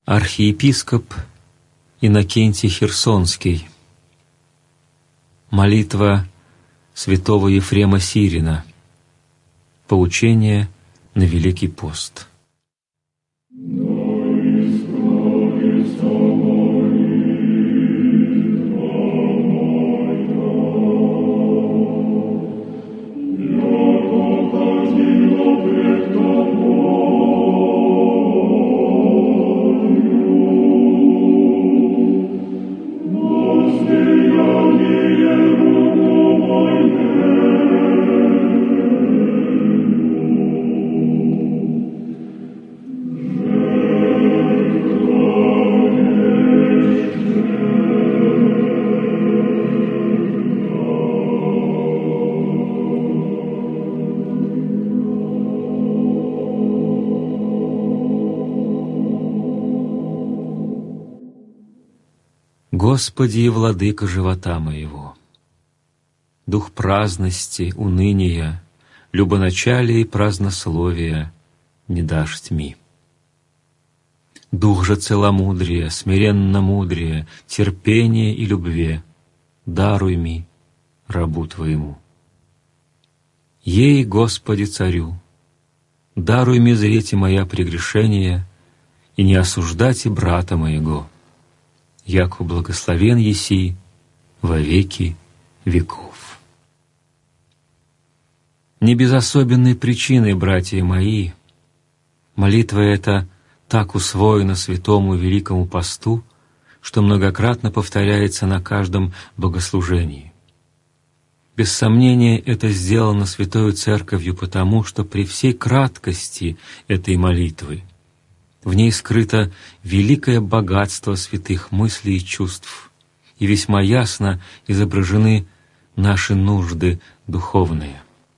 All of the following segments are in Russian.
Архиепископ Иннокентий Херсонский. Молитва святого Ефрема Сирина. Поучение на Великий пост. Господи и Владыка живота моего, дух праздности, уныния, любоначалия и празднословия не дашь тьми. Дух же целомудрия, смиренно-мудрия, терпения и любви даруй ми, рабу Твоему. Ей, Господи Царю, даруй ми зреть моя прегрешения и не осуждать и брата моего, яко благословен еси во веки веков. Не без особенной причины, братья мои, молитва эта так усвоена святому великому посту, что многократно повторяется на каждом богослужении. Без сомнения, это сделано Святою Церковью потому, что при всей краткости этой молитвы в ней скрыто великое богатство святых мыслей и чувств, и весьма ясно изображены наши нужды духовные.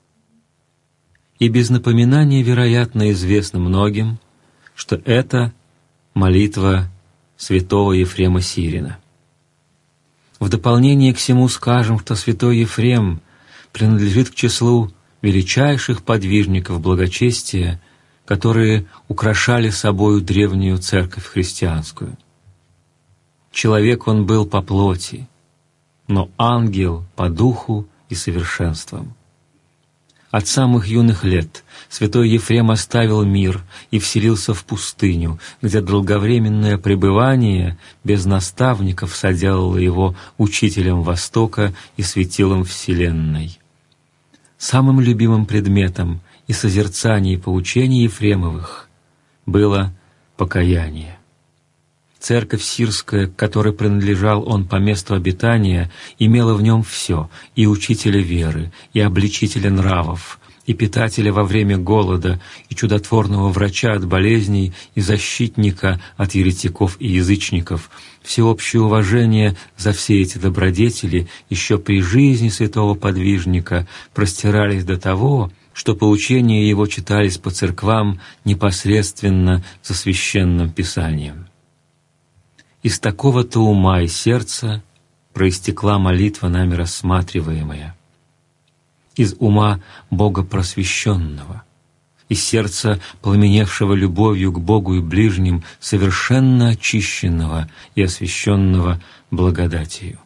И без напоминания, вероятно, известно многим, что это молитва святого Ефрема Сирина. В дополнение к всему скажем, что святой Ефрем принадлежит к числу величайших подвижников благочестия, которые украшали собою древнюю церковь христианскую. Человек он был по плоти, но ангел по духу и совершенствам. От самых юных лет святой Ефрем оставил мир и вселился в пустыню, где долговременное пребывание без наставников соделало его учителем Востока и светилом вселенной. Самым любимым предметом и созерцаний и поучений Ефремовых было покаяние. Церковь сирская, к которой принадлежал он по месту обитания, имела в нем все — и учителя веры, и обличителя нравов, и питателя во время голода, и чудотворного врача от болезней, и защитника от еретиков и язычников. Всеобщее уважение за все эти добродетели еще при жизни святого подвижника простирались до того, что поучения его читались по церквам непосредственно за священным писанием. Из такого-то ума и сердца проистекла молитва, нами рассматриваемая. Из ума Бога просвещенного, из сердца, пламеневшего любовью к Богу и ближним, совершенно очищенного и освященного благодатью.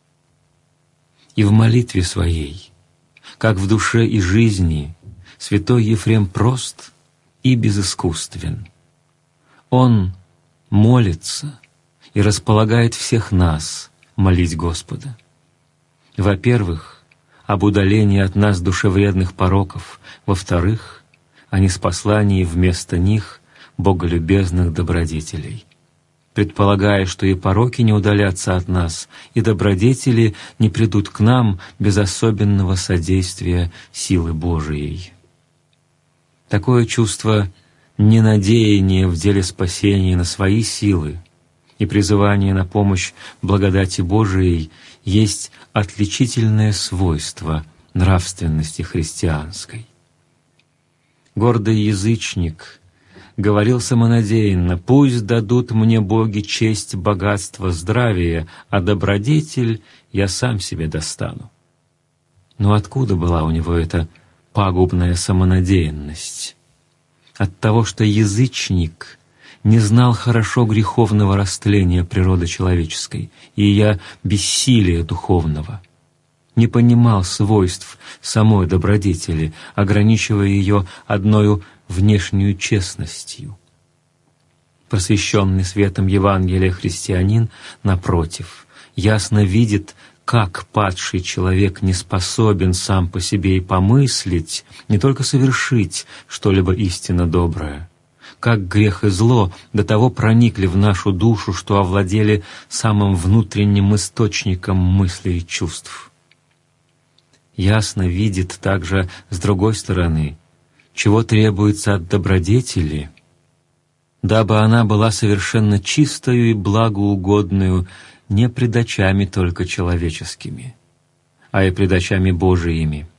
И в молитве своей, как в душе и жизни, святой Ефрем прост и безыскусствен. Он молится и располагает всех нас молить Господа. Во-первых, об удалении от нас душевредных пороков, во-вторых, о ниспослании вместо них боголюбезных добродетелей, предполагая, что и пороки не удалятся от нас, и добродетели не придут к нам без особенного содействия силы Божией. Такое чувство ненадеяния в деле спасения на свои силы и призывание на помощь благодати Божией есть отличительное свойство нравственности христианской. Гордый язычник говорил самонадеянно: «Пусть дадут мне боги честь, богатство, здравие, а добродетель я сам себе достану». Но откуда была у него эта пагубная самонадеянность? От того, что язычник не знал хорошо греховного растления природы человеческой, и я бессилия духовного, не понимал свойств самой добродетели, ограничивая ее одною внешнюю честностью. Просвещенный светом Евангелия христианин, напротив, ясно видит, как падший человек не способен сам по себе и помыслить, не только совершить что-либо истинно доброе, как грех и зло до того проникли в нашу душу, что овладели самым внутренним источником мыслей и чувств. Ясно видит также, с другой стороны, чего требуется от добродетели, дабы она была совершенно чистою и благоугодную не пред очами только человеческими, а и пред очами Божиими,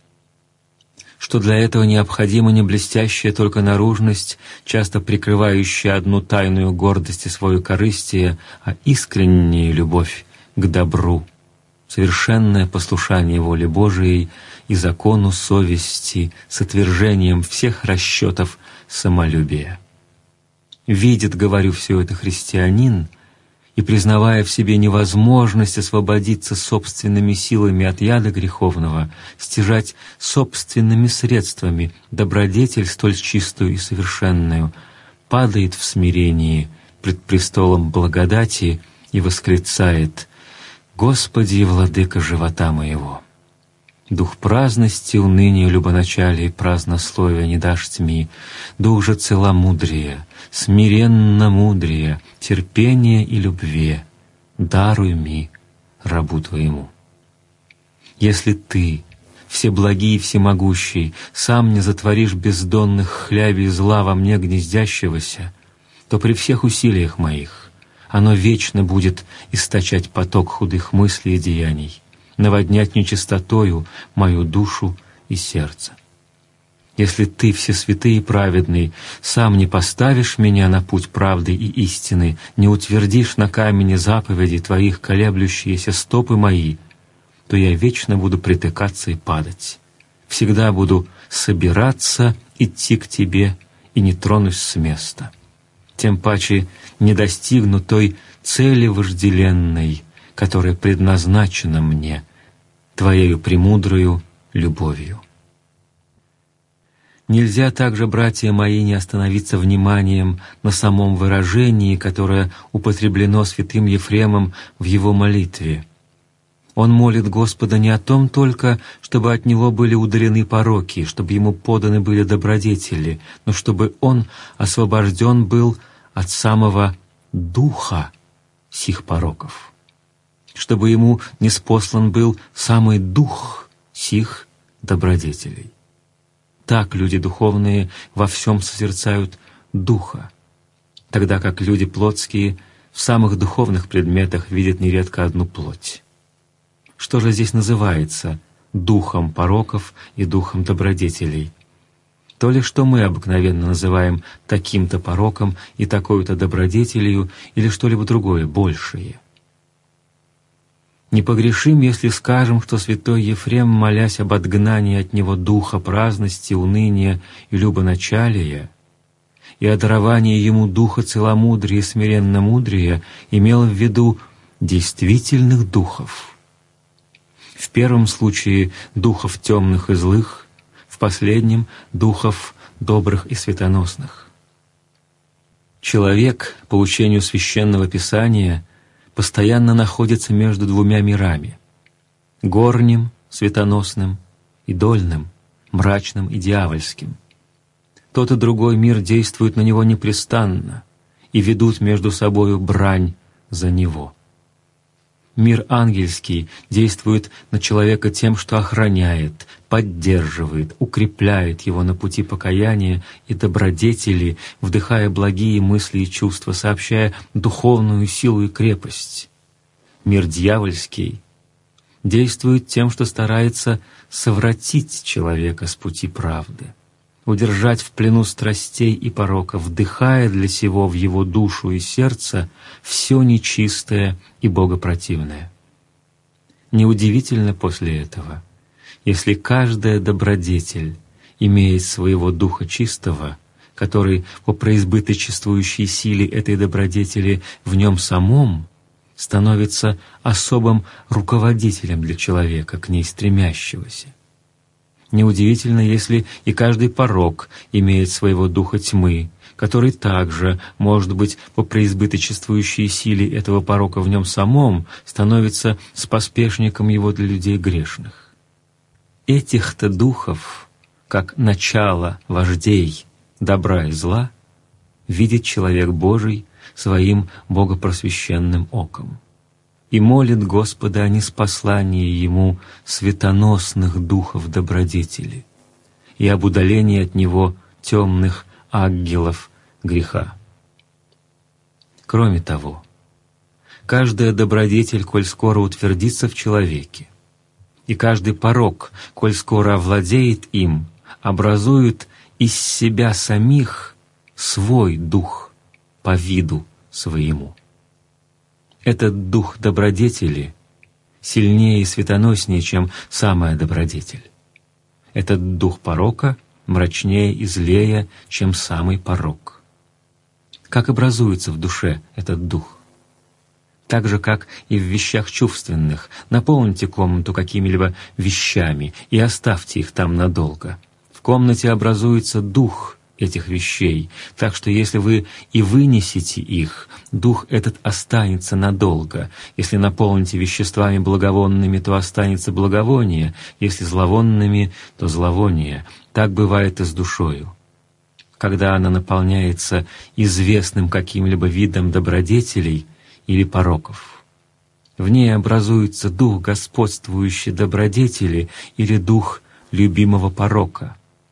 что для этого необходима не блестящая только наружность, часто прикрывающая одну тайную гордость и свою корыстие, а искренняя любовь к добру, совершенное послушание воле Божией и закону совести с отвержением всех расчетов самолюбия. Видит, говорю, все это христианин, и, признавая в себе невозможность освободиться собственными силами от яда греховного, стяжать собственными средствами добродетель столь чистую и совершенную, падает в смирении пред престолом благодати и восклицает: «Господи, владыка живота моего! Дух праздности, уныния, любоначалия и празднословия не дашь тьми, дух же целомудрия, смиренно мудрия, терпения и любви, даруй ми, рабу Твоему». Если Ты, всеблагий и всемогущий, сам не затворишь бездонных хлявей зла во мне гнездящегося, то при всех усилиях моих оно вечно будет источать поток худых мыслей и деяний, наводнять нечистотою мою душу и сердце. Если Ты, всесвятый и праведный, сам не поставишь меня на путь правды и истины, не утвердишь на камне заповедей Твоих колеблющиеся стопы мои, то я вечно буду притыкаться и падать. Всегда буду собираться, идти к Тебе и не тронусь с места. Тем паче не достигну той цели вожделенной, которая предназначена мне Твоею премудрою любовью. Нельзя также, братья мои, не остановиться вниманием на самом выражении, которое употреблено святым Ефремом в его молитве. Он молит Господа не о том только, чтобы от него были удалены пороки, чтобы ему поданы были добродетели, но чтобы он освобожден был от самого духа сих пороков, чтобы ему ниспослан был самый дух сих добродетелей. Так люди духовные во всем созерцают духа, тогда как люди плотские в самых духовных предметах видят нередко одну плоть. Что же здесь называется духом пороков и духом добродетелей? То ли что мы обыкновенно называем таким-то пороком и такой-то добродетелью, или что-либо другое, большее. Не погрешим, если скажем, что святой Ефрем, молясь об отгнании от него духа праздности, уныния и любоначалия, и о даровании ему духа целомудрия и смиренномудрия, имел в виду действительных духов. В первом случае духов темных и злых, в последнем — духов добрых и светоносных. Человек, по учению Священного Писания, постоянно находится между двумя мирами — горним, светоносным, и дольным, мрачным и дьявольским. Тот и другой мир действуют на него непрестанно и ведут между собою брань за него. Мир ангельский действует на человека тем, что охраняет, поддерживает, укрепляет его на пути покаяния и добродетели, вдыхая благие мысли и чувства, сообщая духовную силу и крепость. Мир дьявольский действует тем, что старается совратить человека с пути правды, удержать в плену страстей и порока, вдыхая для сего в его душу и сердце все нечистое и богопротивное. Неудивительно после этого, если каждая добродетель имеет своего духа чистого, который по преизбыточествующей силе этой добродетели в нем самом становится особым руководителем для человека, к ней стремящегося. Неудивительно, если и каждый порок имеет своего духа тьмы, который также, может быть, по преизбыточествующей силе этого порока в нем самом становится споспешником его для людей грешных. Этих-то духов, как начало вождей добра и зла, видит человек Божий своим богопросвященным оком и молит Господа о ниспослании ему светоносных духов добродетели и об удалении от него темных ангелов греха. Кроме того, каждая добродетель, коль скоро утвердится в человеке, и каждый порок, коль скоро овладеет им, образует из себя самих свой дух по виду своему. Этот дух добродетели сильнее и светоноснее, чем самая добродетель. Этот дух порока мрачнее и злее, чем самый порок. Как образуется в душе этот дух? Так же, как и в вещах чувственных, наполните комнату какими-либо вещами и оставьте их там надолго. В комнате образуется дух этих вещей, так что если вы и вынесете их, дух этот останется надолго. Если наполните веществами благовонными, то останется благовоние, если зловонными, то зловоние. Так бывает и с душою. Когда она наполняется известным каким-либо видом добродетелей или пороков, в ней образуется дух господствующей добродетели или дух любимого порока.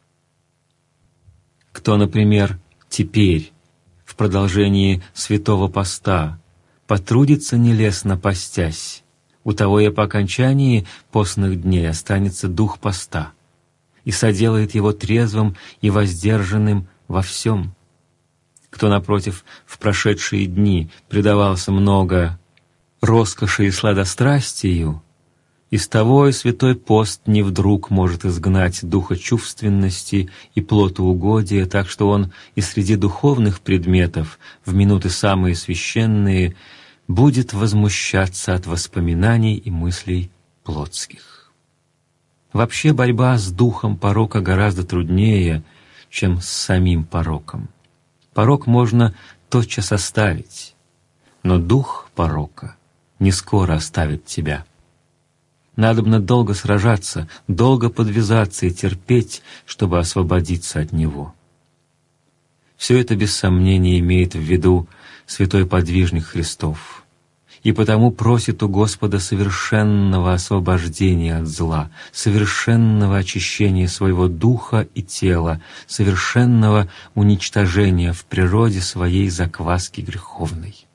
Кто, например, теперь, в продолжении святого поста, потрудится нелестно постясь, у того и по окончании постных дней останется дух поста, и соделает его трезвым и воздержанным во всем. Кто, напротив, в прошедшие дни предавался много роскоши и сладострастию, из того и святой пост не вдруг может изгнать духа чувственности и плотоугодия, так что он и среди духовных предметов в минуты самые священные будет возмущаться от воспоминаний и мыслей плотских. Вообще борьба с духом порока гораздо труднее, чем с самим пороком. Порок можно тотчас оставить, но дух порока не скоро оставит тебя. Надобно долго сражаться, долго подвязаться и терпеть, чтобы освободиться от него. Все это без сомнения имеет в виду святой подвижник Христов, и потому просит у Господа совершенного освобождения от зла, совершенного очищения своего духа и тела, совершенного уничтожения в природе своей закваски греховной.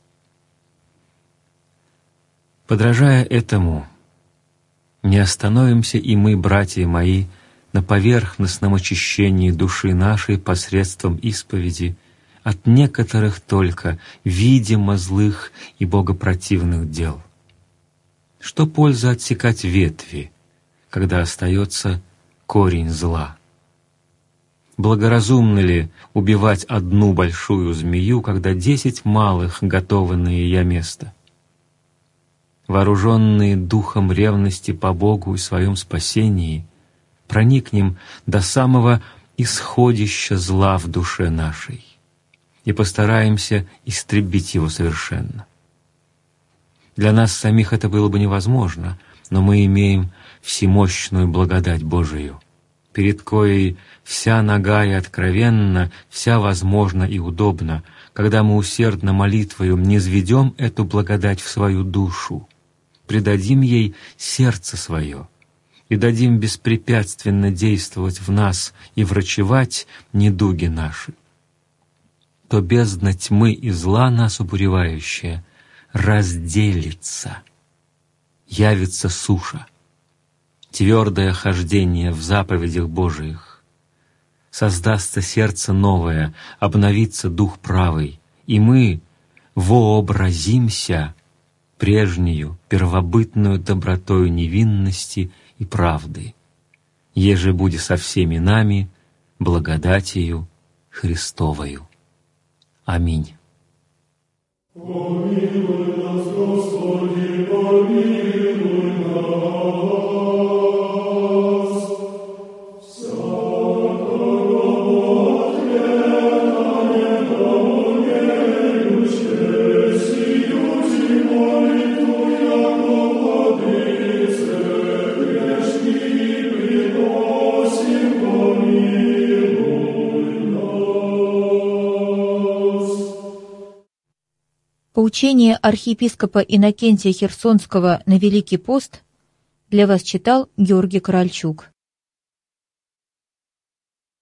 Подражая этому, не остановимся и мы, братья мои, на поверхностном очищении души нашей посредством исповеди от некоторых только видимо злых и богопротивных дел. Что польза отсекать ветви, когда остается корень зла? Благоразумно ли убивать одну большую змею, когда 10 малых готовы на ее место? Вооруженные духом ревности по Богу и своем спасении, проникнем до самого исходища зла в душе нашей и постараемся истребить его совершенно. Для нас самих это было бы невозможно, но мы имеем всемощную благодать Божию, перед коей вся нага и откровенна, вся возможна и удобна, когда мы усердно молитвою низведем эту благодать в свою душу, предадим ей сердце свое и дадим беспрепятственно действовать в нас и врачевать недуги наши, то бездна тьмы и зла нас обуревающая разделится, явится суша, твердое хождение в заповедях Божиих, создастся сердце новое, обновится дух правый, и мы вообразимся прежнюю первобытную добротою невинности и правды, еже буде со всеми нами благодатью Христовою. Аминь. Помилуй нас, Господи, помилуй нас. Всякого отрекания умеючи, сиюти молитву, яко владыце, грешни приносим, помилуй нас. Поучение архиепископа Иннокентия Херсонского на Великий пост для вас читал Георгий Корольчук.